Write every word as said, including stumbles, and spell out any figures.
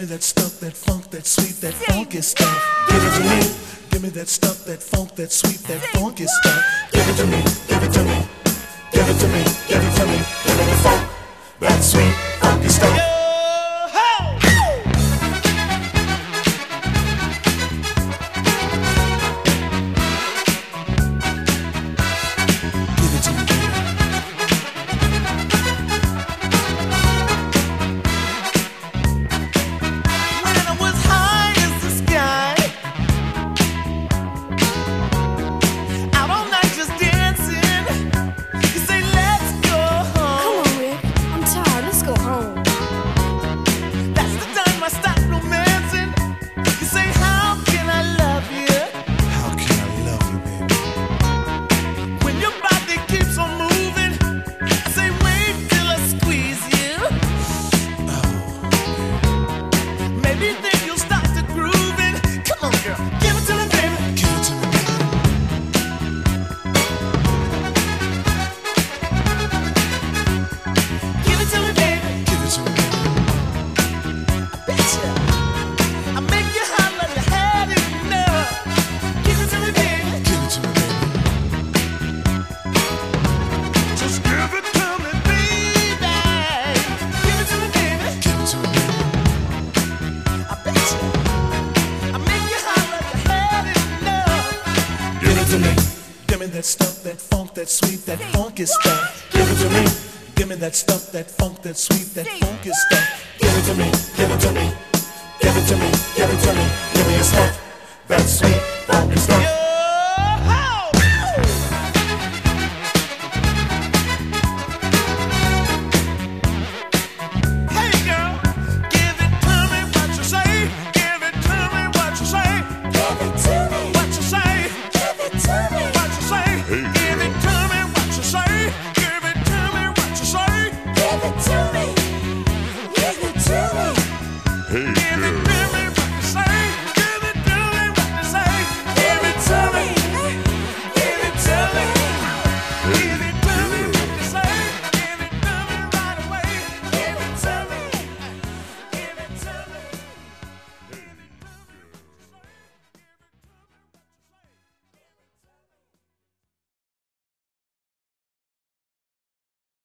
me that stuff, that funk, that sweet, that funky stuff. Give it to me. Give me that stuff, that funk, that sweet, that funky stuff. Give it to me. Give it to me. Give it to me. Give it to me. Give me the funk, that sweet, funky stuff. Give me that stuff, that funk, that sweet, that funky stuff. Give it to me. Give me that stuff, that funk, that sweet, that funky stuff. Give it to me. Give it to me. Give it to me. Give it to me. Give me your stuff, that sweet, funky stuff. Hey, girl.